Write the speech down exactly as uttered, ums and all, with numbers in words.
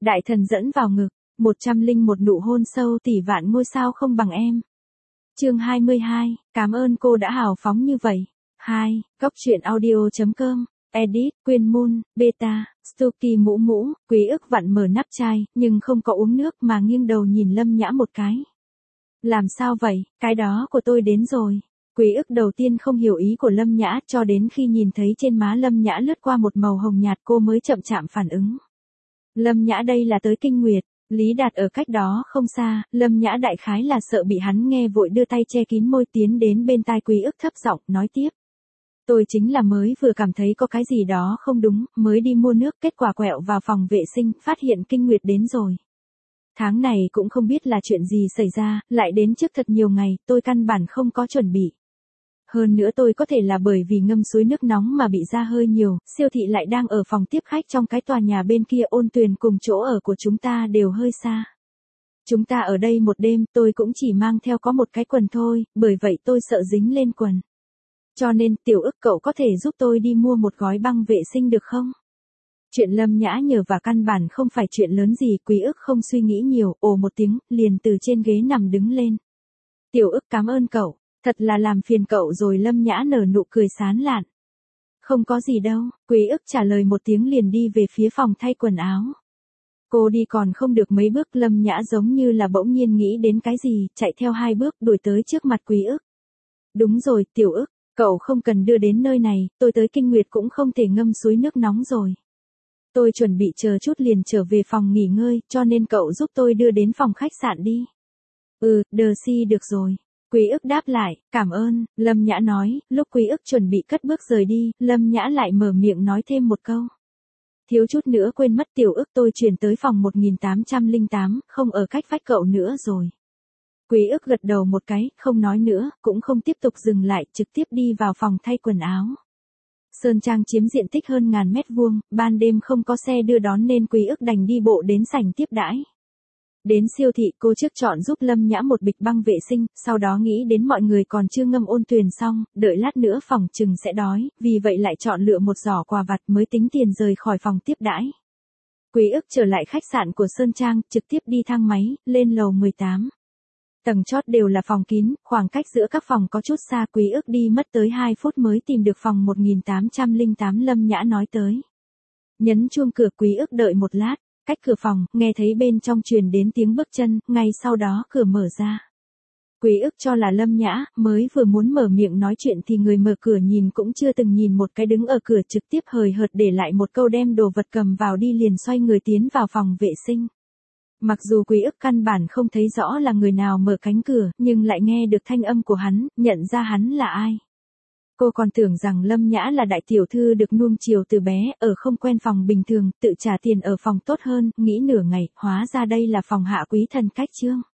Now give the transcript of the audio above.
Đại thần dẫn vào ngực, một trăm linh một nụ hôn sâu tỷ vạn ngôi sao không bằng em. Chương hai mươi hai, cảm ơn cô đã hào phóng như vậy. hai, Góc truyện audio chấm com, edit, Quyên Moon, beta, Stuky mũ mũ, Quý ức vặn mở nắp chai, nhưng không có uống nước mà nghiêng đầu nhìn Lâm Nhã một cái. Làm sao vậy, cái đó của tôi đến rồi. Quý ức đầu tiên không hiểu ý của Lâm Nhã cho đến khi nhìn thấy trên má Lâm Nhã lướt qua một màu hồng nhạt cô mới chậm chạm phản ứng. Lâm Nhã đây là tới kinh nguyệt, Lý Đạt ở cách đó không xa, Lâm Nhã đại khái là sợ bị hắn nghe vội đưa tay che kín môi tiến đến bên tai Quý ức thấp giọng nói tiếp. Tôi chính là mới vừa cảm thấy có cái gì đó không đúng, mới đi mua nước kết quả quẹo vào phòng vệ sinh, phát hiện kinh nguyệt đến rồi. Tháng này cũng không biết là chuyện gì xảy ra, lại đến trước thật nhiều ngày, tôi căn bản không có chuẩn bị. Hơn nữa tôi có thể là bởi vì ngâm suối nước nóng mà bị ra hơi nhiều, siêu thị lại đang ở phòng tiếp khách trong cái tòa nhà bên kia Ôn Tuyền cùng chỗ ở của chúng ta đều hơi xa. Chúng ta ở đây một đêm, tôi cũng chỉ mang theo có một cái quần thôi, bởi vậy tôi sợ dính lên quần. Cho nên tiểu ức cậu có thể giúp tôi đi mua một gói băng vệ sinh được không? Chuyện Lâm Nhã nhờ và căn bản không phải chuyện lớn gì, Quý ức không suy nghĩ nhiều, ồ một tiếng, liền từ trên ghế nằm đứng lên. Tiểu ức cảm ơn cậu, thật là làm phiền cậu rồi. Lâm Nhã nở nụ cười sán lạn. Không có gì đâu, Quý ức trả lời một tiếng liền đi về phía phòng thay quần áo. Cô đi còn không được mấy bước Lâm Nhã giống như là bỗng nhiên nghĩ đến cái gì, chạy theo hai bước đuổi tới trước mặt Quý ức. Đúng rồi, tiểu ức, cậu không cần đưa đến nơi này, tôi tới kinh nguyệt cũng không thể ngâm suối nước nóng rồi. Tôi chuẩn bị chờ chút liền trở về phòng nghỉ ngơi, cho nên cậu giúp tôi đưa đến phòng khách sạn đi. Ừ, đờ si được rồi. Quý ức đáp lại, cảm ơn, Lâm Nhã nói, lúc Quý ức chuẩn bị cất bước rời đi, Lâm Nhã lại mở miệng nói thêm một câu. Thiếu chút nữa quên mất tiểu ức tôi chuyển tới phòng một nghìn tám trăm lẻ tám, không ở cách vách cậu nữa rồi. Quý ức gật đầu một cái, không nói nữa, cũng không tiếp tục dừng lại, trực tiếp đi vào phòng thay quần áo. Sơn Trang chiếm diện tích hơn ngàn mét vuông, ban đêm không có xe đưa đón nên Quý ức đành đi bộ đến sảnh tiếp đãi. Đến siêu thị cô trước chọn giúp Lâm Nhã một bịch băng vệ sinh, sau đó nghĩ đến mọi người còn chưa ngâm Ôn Tuyền xong, đợi lát nữa phòng chừng sẽ đói, vì vậy lại chọn lựa một giỏ quà vặt mới tính tiền rời khỏi phòng tiếp đãi. Quý ức trở lại khách sạn của Sơn Trang, trực tiếp đi thang máy, lên lầu mười tám. Tầng chót đều là phòng kín, khoảng cách giữa các phòng có chút xa, Quý ức đi mất tới hai phút mới tìm được phòng một nghìn tám trăm lẻ tám Lâm Nhã nói tới. Nhấn chuông cửa, Quý ức đợi một lát, cách cửa phòng, nghe thấy bên trong truyền đến tiếng bước chân, ngay sau đó cửa mở ra. Quý ức cho là Lâm Nhã, mới vừa muốn mở miệng nói chuyện thì người mở cửa nhìn cũng chưa từng nhìn một cái đứng ở cửa trực tiếp hời hợt để lại một câu đem đồ vật cầm vào đi liền xoay người tiến vào phòng vệ sinh. Mặc dù Quý ức căn bản không thấy rõ là người nào mở cánh cửa, nhưng lại nghe được thanh âm của hắn, nhận ra hắn là ai. Cô còn tưởng rằng Lâm Nhã là đại tiểu thư được nuông chiều từ bé, ở không quen phòng bình thường, tự trả tiền ở phòng tốt hơn, nghĩ nửa ngày, hóa ra đây là phòng hạ quý thần cách trương.